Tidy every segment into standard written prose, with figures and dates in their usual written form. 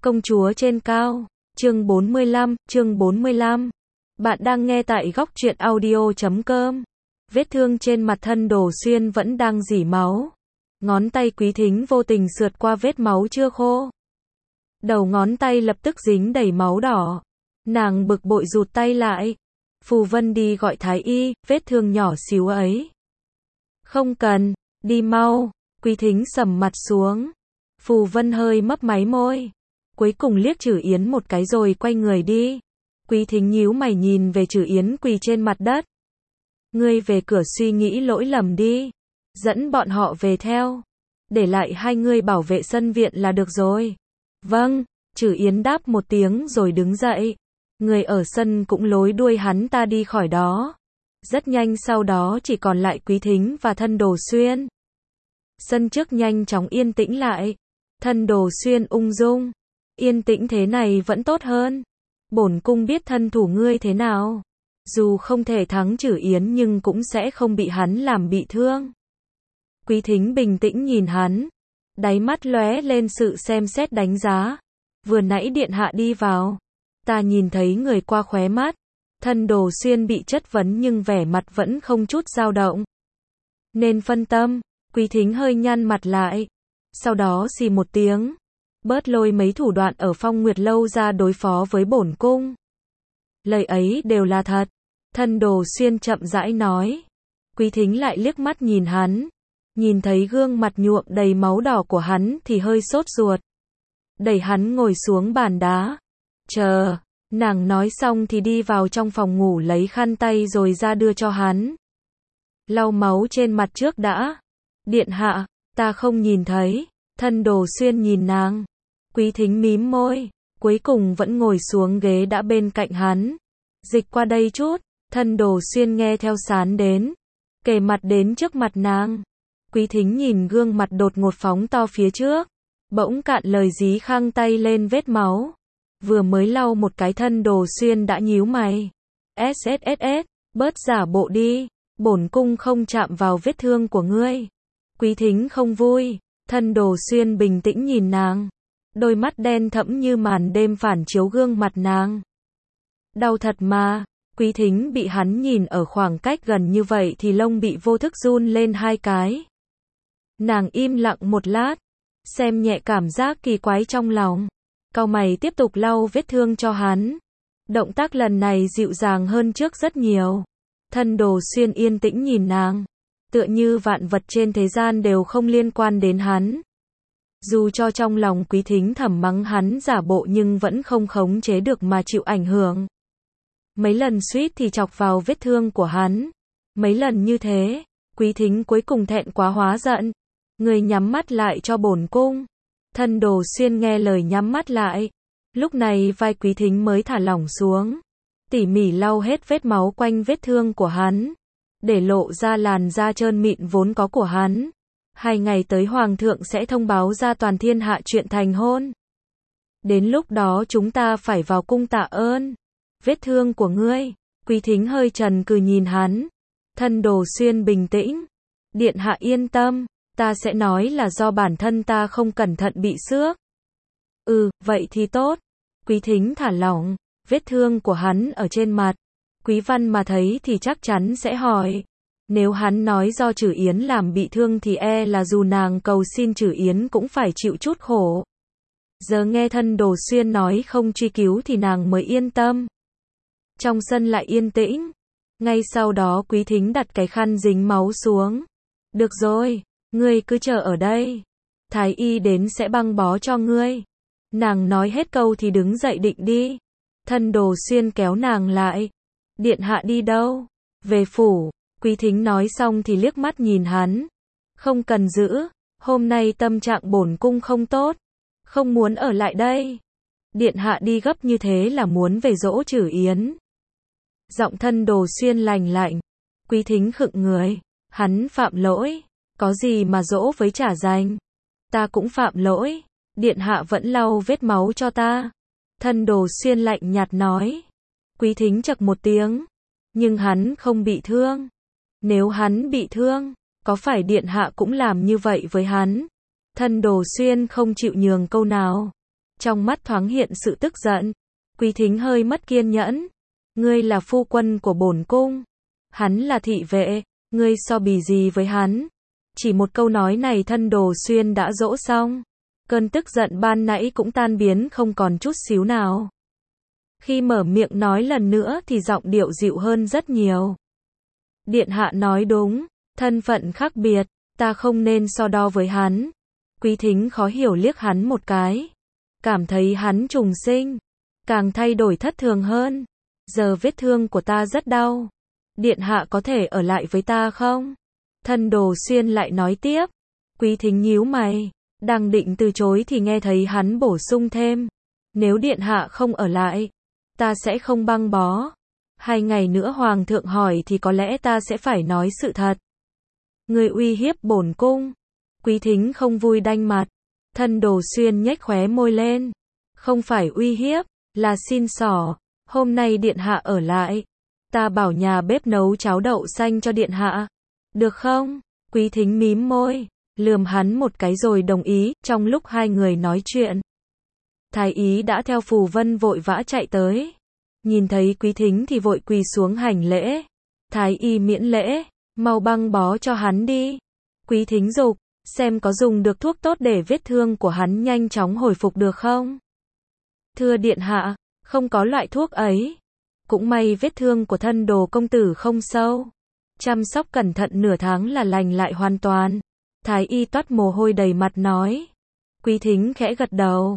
Công chúa trên cao. Chương 45. Bạn đang nghe tại góc truyện audio.com. Vết thương trên mặt Thân Đồ Xuyên vẫn đang rỉ máu. Ngón tay Quý Thính vô tình sượt qua vết máu chưa khô. Đầu ngón tay lập tức dính đầy máu đỏ. Nàng bực bội rụt tay lại. Phù Vân đi gọi thái y, vết thương nhỏ xíu ấy. Không cần, đi mau. Quý Thính sầm mặt xuống. Phù Vân hơi mấp máy môi. Cuối cùng liếc Trử Yến một cái rồi quay người đi. Quý Thính nhíu mày nhìn về Trử Yến quỳ trên mặt đất. Ngươi về cửa suy nghĩ lỗi lầm đi. Dẫn bọn họ về theo. Để lại hai ngươi bảo vệ sân viện là được rồi. Vâng, Trử Yến đáp một tiếng rồi đứng dậy. Người ở sân cũng lối đuôi hắn ta đi khỏi đó. Rất nhanh sau đó chỉ còn lại Quý Thính và Thân Đồ Xuyên. Sân trước nhanh chóng yên tĩnh lại. Thân Đồ Xuyên ung dung. Yên tĩnh thế này vẫn tốt hơn. Bổn cung biết thân thủ ngươi thế nào. Dù không thể thắng Trử Yến nhưng cũng sẽ không bị hắn làm bị thương. Quý Thính bình tĩnh nhìn hắn. Đáy mắt lóe lên sự xem xét đánh giá. Vừa nãy điện hạ đi vào. Ta nhìn thấy người qua khóe mắt. Thân Đồ Xuyên bị chất vấn nhưng vẻ mặt vẫn không chút dao động. Nên phân tâm. Quý Thính hơi nhăn mặt lại. Sau đó xì một tiếng. Bớt lôi mấy thủ đoạn ở Phong Nguyệt Lâu ra đối phó với bổn cung. Lời ấy đều là thật. Thân Đồ Xuyên chậm rãi nói. Quý Thính lại liếc mắt nhìn hắn. Nhìn thấy gương mặt nhuộm đầy máu đỏ của hắn thì hơi sốt ruột. Đẩy hắn ngồi xuống bàn đá. Chờ. Nàng nói xong thì đi vào trong phòng ngủ lấy khăn tay rồi ra đưa cho hắn. Lau máu trên mặt trước đã. Điện hạ, ta không nhìn thấy. Thân Đồ Xuyên nhìn nàng. Quý Thính mím môi. Cuối cùng vẫn ngồi xuống ghế đã bên cạnh hắn. Dịch qua đây chút. Thân Đồ Xuyên nghe theo sán đến. Kề mặt đến trước mặt nàng. Quý Thính nhìn gương mặt đột ngột phóng to phía trước. Bỗng cạn lời dí khang tay lên vết máu. Vừa mới lau một cái Thân Đồ Xuyên đã nhíu mày. SSSS, bớt giả bộ đi. Bổn cung không chạm vào vết thương của ngươi. Quý Thính không vui. Thân Đồ Xuyên bình tĩnh nhìn nàng. Đôi mắt đen thẫm như màn đêm phản chiếu gương mặt nàng. Đau thật mà. Quý Thính bị hắn nhìn ở khoảng cách gần như vậy thì lông bị vô thức run lên hai cái. Nàng im lặng một lát. Xem nhẹ cảm giác kỳ quái trong lòng. Cau mày tiếp tục lau vết thương cho hắn. Động tác lần này dịu dàng hơn trước rất nhiều. Thân Đồ Xuyên yên tĩnh nhìn nàng. Tựa như vạn vật trên thế gian đều không liên quan đến hắn. Dù cho trong lòng Quý Thính thầm mắng hắn giả bộ nhưng vẫn không khống chế được mà chịu ảnh hưởng. Mấy lần suýt thì chọc vào vết thương của hắn. Mấy lần như thế, Quý Thính cuối cùng thẹn quá hóa giận. Người nhắm mắt lại cho bổn cung. Thân Đồ Xuyên nghe lời nhắm mắt lại. Lúc này vai Quý Thính mới thả lỏng xuống. Tỉ mỉ lau hết vết máu quanh vết thương của hắn. Để lộ ra làn da trơn mịn vốn có của hắn. 2 ngày tới Hoàng thượng sẽ thông báo ra toàn thiên hạ chuyện thành hôn. Đến lúc đó chúng ta phải vào cung tạ ơn. Vết thương của ngươi. Quý Thính hơi trần cừ nhìn hắn. Thân Đồ Xuyên bình tĩnh. Điện hạ yên tâm. Ta sẽ nói là do bản thân ta không cẩn thận bị xước. Vậy thì tốt. Quý Thính thả lỏng. Vết thương của hắn ở trên mặt. Quý Văn mà thấy thì chắc chắn sẽ hỏi. Nếu hắn nói do Trử Yến làm bị thương thì là dù nàng cầu xin Trử Yến cũng phải chịu chút khổ. Giờ nghe Thân Đồ Xuyên nói không truy cứu thì nàng mới yên tâm. Trong sân lại yên tĩnh. Ngay sau đó Quý Thính đặt cái khăn dính máu xuống. Được rồi, ngươi cứ chờ ở đây. Thái y đến sẽ băng bó cho ngươi. Nàng nói hết câu thì đứng dậy định đi. Thân Đồ Xuyên kéo nàng lại. Điện hạ đi đâu? Về phủ. Quý Thính nói xong thì liếc mắt nhìn hắn. Không cần giữ. Hôm nay tâm trạng bổn cung không tốt. Không muốn ở lại đây. Điện hạ đi gấp như thế là muốn về dỗ Trử Yến. Giọng Thân Đồ Xuyên lành lạnh. Quý Thính khựng người. Hắn phạm lỗi. Có gì mà dỗ với trả dành. Ta cũng phạm lỗi. Điện hạ vẫn lau vết máu cho ta. Thân Đồ Xuyên lạnh nhạt nói. Quý Thính chậc một tiếng. Nhưng hắn không bị thương. Nếu hắn bị thương, có phải điện hạ cũng làm như vậy với hắn? Thân Đồ Xuyên không chịu nhường câu nào. trong mắt thoáng hiện sự tức giận. Quý Thính hơi mất kiên nhẫn. Ngươi là phu quân của bổn cung. Hắn là thị vệ, ngươi so bì gì với hắn? Chỉ một câu nói này Thân Đồ Xuyên đã dỗ xong. Cơn tức giận ban nãy cũng tan biến không còn chút xíu nào. Khi mở miệng nói lần nữa thì giọng điệu dịu hơn rất nhiều. Điện hạ nói đúng, thân phận khác biệt, ta không nên so đo với hắn. Quý Thính khó hiểu liếc hắn một cái. Cảm thấy hắn trùng sinh, càng thay đổi thất thường hơn. Giờ vết thương của ta rất đau. Điện hạ có thể ở lại với ta không? Thân Đồ Xuyên lại nói tiếp. Quý Thính nhíu mày, đang định từ chối thì nghe thấy hắn bổ sung thêm. Nếu điện hạ không ở lại, ta sẽ không băng bó. 2 ngày nữa hoàng thượng hỏi thì có lẽ ta sẽ phải nói sự thật. Ngươi uy hiếp bổn cung. Quý Thính không vui đanh mặt. Thân Đồ Xuyên nhếch khóe môi lên. Không phải uy hiếp, là xin xỏ. Hôm nay điện hạ ở lại, ta bảo nhà bếp nấu cháo đậu xanh cho điện hạ. Được không? Quý Thính mím môi, lườm hắn một cái rồi đồng ý. Trong lúc hai người nói chuyện, Thái y đã theo Phù Vân vội vã chạy tới. Nhìn thấy Quý Thính thì vội quỳ xuống hành lễ. Thái y miễn lễ, mau băng bó cho hắn đi. Quý Thính giục, xem có dùng được thuốc tốt để vết thương của hắn nhanh chóng hồi phục được không? Thưa điện hạ, không có loại thuốc ấy. Cũng may vết thương của Thân Đồ công tử không sâu. Chăm sóc cẩn thận nửa tháng là lành lại hoàn toàn. Thái y toát mồ hôi đầy mặt nói. Quý Thính khẽ gật đầu.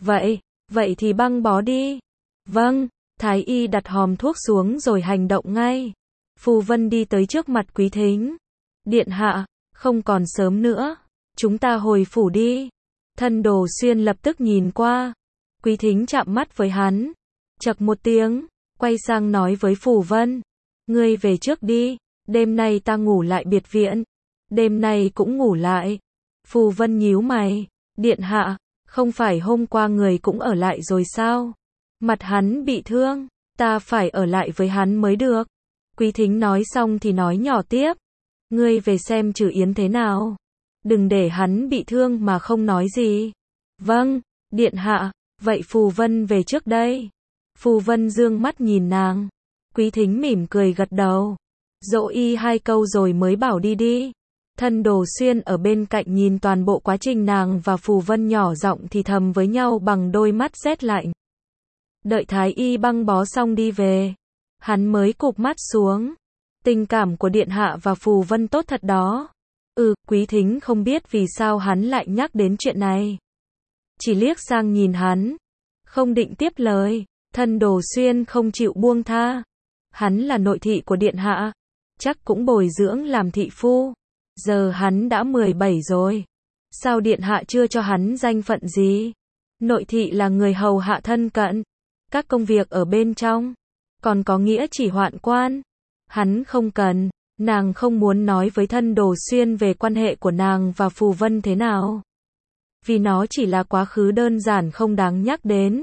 Vậy thì băng bó đi. Vâng, Thái y đặt hòm thuốc xuống rồi hành động ngay. Phù Vân đi tới trước mặt Quý Thính. Điện hạ, không còn sớm nữa. Chúng ta hồi phủ đi. Thân Đồ Xuyên lập tức nhìn qua. Quý Thính chạm mắt với hắn. Chậc một tiếng, quay sang nói với Phù Vân. Ngươi về trước đi, đêm nay ta ngủ lại biệt viện. Đêm nay cũng ngủ lại. Phù Vân nhíu mày. Điện hạ, không phải hôm qua người cũng ở lại rồi sao? Mặt hắn bị thương, ta phải ở lại với hắn mới được. Quý Thính nói xong thì nói nhỏ tiếp. Ngươi về xem Trừ Yến thế nào. Đừng để hắn bị thương mà không nói gì. Vâng, điện hạ. Vậy Phù Vân về trước đây. Phù Vân dương mắt nhìn nàng. Quý Thính mỉm cười gật đầu. Dỗ y 2 câu rồi mới bảo đi đi. Thân Đồ Xuyên ở bên cạnh nhìn toàn bộ quá trình nàng và Phù Vân nhỏ giọng thì thầm với nhau bằng đôi mắt rét lạnh. Đợi Thái y băng bó xong đi về, hắn mới cụp mắt xuống. Tình cảm của điện hạ và Phù Vân tốt thật đó. Quý Thính không biết vì sao hắn lại nhắc đến chuyện này. Chỉ liếc sang nhìn hắn, không định tiếp lời. Thân Đồ Xuyên không chịu buông tha. Hắn là nội thị của điện hạ, chắc cũng bồi dưỡng làm thị phu. Giờ hắn đã 17 rồi. Sao điện hạ chưa cho hắn danh phận gì? Nội thị là người hầu hạ thân cận. Các công việc ở bên trong. Còn có nghĩa chỉ hoạn quan. Hắn không cần. Nàng không muốn nói với Thân Đồ Xuyên về quan hệ của nàng và Phù Vân thế nào. Vì nó chỉ là quá khứ đơn giản không đáng nhắc đến.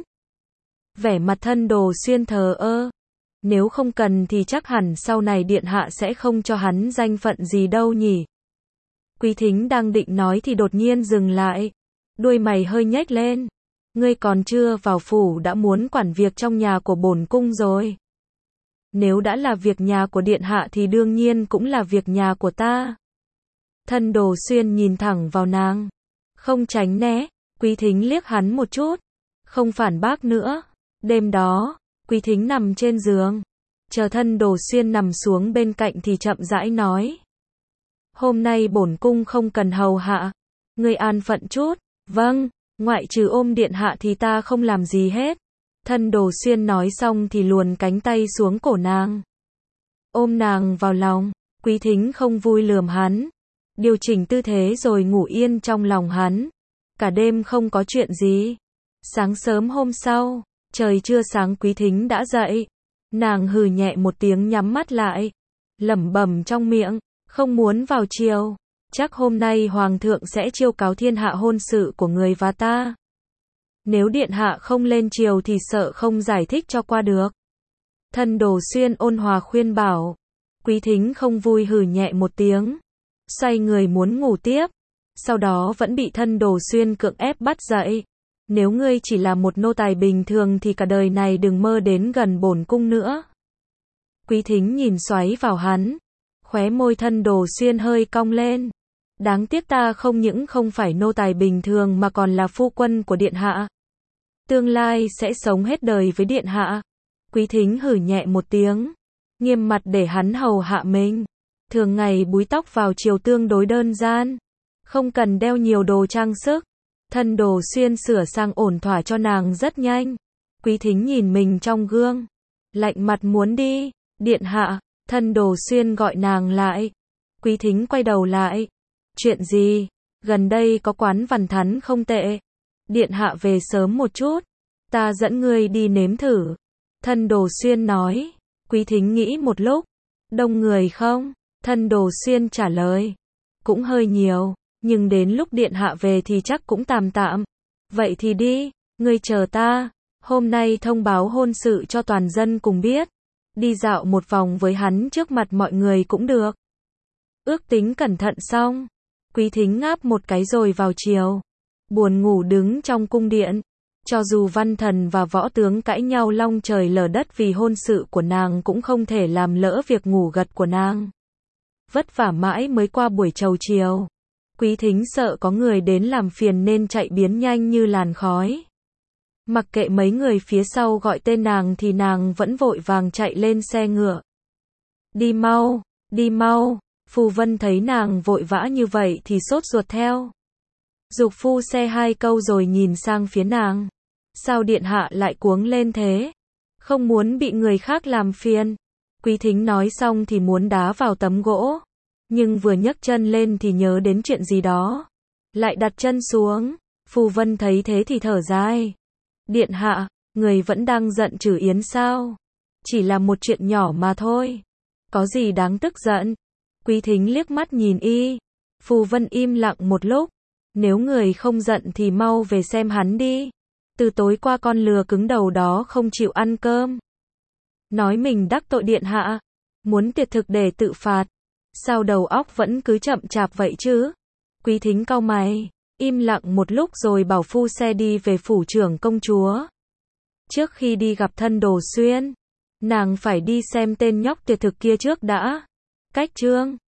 Vẻ mặt Thân Đồ Xuyên thờ ơ. Nếu không cần thì chắc hẳn sau này điện hạ sẽ không cho hắn danh phận gì đâu nhỉ. Quý Thính đang định nói thì đột nhiên dừng lại. Đuôi mày hơi nhếch lên. Ngươi còn chưa vào phủ đã muốn quản việc trong nhà của bổn cung rồi. Nếu đã là việc nhà của điện hạ thì đương nhiên cũng là việc nhà của ta. Thân Đồ Xuyên nhìn thẳng vào nàng. Không tránh né. Quý Thính liếc hắn một chút. Không phản bác nữa. Đêm đó, Quý Thính nằm trên giường. Chờ Thân Đồ Xuyên nằm xuống bên cạnh thì chậm rãi nói. Hôm nay bổn cung không cần hầu hạ. Ngươi an phận chút. Vâng, ngoại trừ ôm điện hạ thì ta không làm gì hết. Thân Đồ Xuyên nói xong thì luồn cánh tay xuống cổ nàng. Ôm nàng vào lòng. Quý Thính không vui lườm hắn. Điều chỉnh tư thế rồi ngủ yên trong lòng hắn. Cả đêm không có chuyện gì. Sáng sớm hôm sau, trời chưa sáng Quý Thính đã dậy. Nàng hừ nhẹ một tiếng nhắm mắt lại. Lẩm bẩm trong miệng. Không muốn vào triều. Chắc hôm nay hoàng thượng sẽ chiêu cáo thiên hạ hôn sự của người và ta. Nếu điện hạ không lên triều thì sợ không giải thích cho qua được. Thân Đồ Xuyên ôn hòa khuyên bảo. Quý Thính không vui hừ nhẹ một tiếng. Xoay người muốn ngủ tiếp. Sau đó vẫn bị Thân Đồ Xuyên cưỡng ép bắt dậy. Nếu ngươi chỉ là một nô tài bình thường thì cả đời này đừng mơ đến gần bổn cung nữa. Quý Thính nhìn xoáy vào hắn, khóe môi Thân Đồ Xuyên hơi cong lên. Đáng tiếc ta không những không phải nô tài bình thường mà còn là phu quân của điện hạ. Tương lai sẽ sống hết đời với điện hạ. Quý Thính hử nhẹ một tiếng, nghiêm mặt để hắn hầu hạ mình. Thường ngày búi tóc vào chiều tương đối đơn giản, không cần đeo nhiều đồ trang sức. Thân Đồ Xuyên sửa sang ổn thỏa cho nàng rất nhanh. Quý Thính nhìn mình trong gương, lạnh mặt muốn đi. Điện hạ, Thân Đồ Xuyên gọi nàng lại. Quý Thính quay đầu lại. Chuyện gì? Gần đây có quán Văn Thắn không tệ. Điện hạ về sớm một chút, ta dẫn ngươi đi nếm thử. Thân Đồ Xuyên nói. Quý Thính nghĩ một lúc. Đông người không? Thân Đồ Xuyên trả lời. Cũng hơi nhiều, nhưng đến lúc điện hạ về thì chắc cũng tạm tạm. Vậy thì đi, ngươi chờ ta. Hôm nay thông báo hôn sự cho toàn dân cùng biết. Đi dạo một vòng với hắn trước mặt mọi người cũng được. Ước tính cẩn thận xong, Quý Thính ngáp một cái rồi vào chiều. Buồn ngủ đứng trong cung điện. Cho dù văn thần và võ tướng cãi nhau long trời lở đất vì hôn sự của nàng cũng không thể làm lỡ việc ngủ gật của nàng. Vất vả mãi mới qua buổi chầu chiều. Quý Thính sợ có người đến làm phiền nên chạy biến nhanh như làn khói. Mặc kệ mấy người phía sau gọi tên nàng thì nàng vẫn vội vàng chạy lên xe ngựa. Đi mau, đi mau. Phù Vân thấy nàng vội vã như vậy thì sốt ruột theo. Giục phu xe hai câu rồi nhìn sang phía nàng. Sao điện hạ lại cuống lên thế? Không muốn bị người khác làm phiền. Quý Thính nói xong thì muốn đá vào tấm gỗ. Nhưng vừa nhấc chân lên thì nhớ đến chuyện gì đó. Lại đặt chân xuống. Phù Vân thấy thế thì thở dài. Điện hạ, người vẫn đang giận Trử Yến sao? Chỉ là một chuyện nhỏ mà thôi. Có gì đáng tức giận? Quý Thính liếc mắt nhìn y. Phù Vân im lặng một lúc. Nếu người không giận thì mau về xem hắn đi. Từ tối qua con lừa cứng đầu đó không chịu ăn cơm. Nói mình đắc tội điện hạ. Muốn tiệt thực để tự phạt. Sao đầu óc vẫn cứ chậm chạp vậy chứ? Quý Thính cau mày, im lặng một lúc rồi bảo phu xe đi về phủ trưởng công chúa. Trước khi đi gặp Thân Đồ Xuyên, nàng phải đi xem tên nhóc tuyệt thực kia trước đã. Cách chương